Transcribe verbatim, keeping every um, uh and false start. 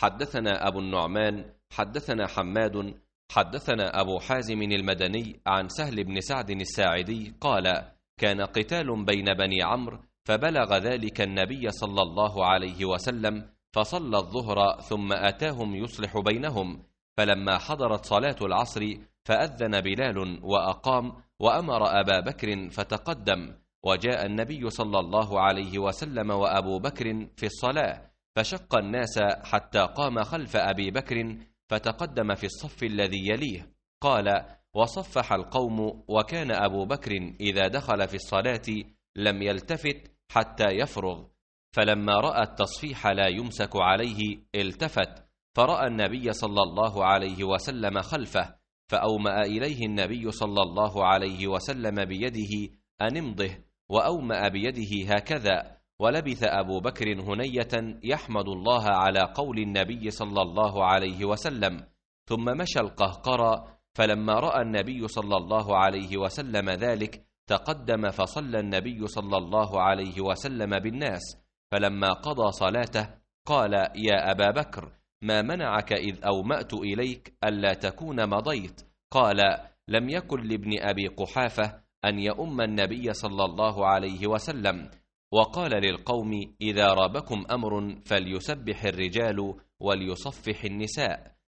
حدثنا أبو النعمان حدثنا حماد حدثنا أبو حازم المدني عن سهل بن سعد الساعدي قال: كان قتال بين بني عمرو فبلغ ذلك النبي صلى الله عليه وسلم فصلى الظهر ثم أتاهم يصلح بينهم، فلما حضرت صلاة العصر فأذن بلال وأقام وأمر أبا بكر فتقدم، وجاء النبي صلى الله عليه وسلم وأبو بكر في الصلاة فشق الناس حتى قام خلف أبي بكر فتقدم في الصف الذي يليه. قال: وصفح القوم، وكان أبو بكر إذا دخل في الصلاة لم يلتفت حتى يفرغ، فلما رأى التصفيح لا يمسك عليه التفت، فرأى النبي صلى الله عليه وسلم خلفه فأومأ إليه النبي صلى الله عليه وسلم بيده أن امضه، وأومأ بيده هكذا، ولبث أبو بكر هنية يحمد الله على قول النبي صلى الله عليه وسلم، ثم مشى القهقرى، فلما رأى النبي صلى الله عليه وسلم ذلك تقدم فصلى النبي صلى الله عليه وسلم بالناس، فلما قضى صلاته قال: يا أبا بكر، ما منعك إذ أومأت إليك ألا تكون مضيت؟ قال: لم يكن لابن أبي قحافة أن يؤم النبي صلى الله عليه وسلم، وقال للقوم: إذا رابكم أمر فليسبح الرجال وليصفح النساء.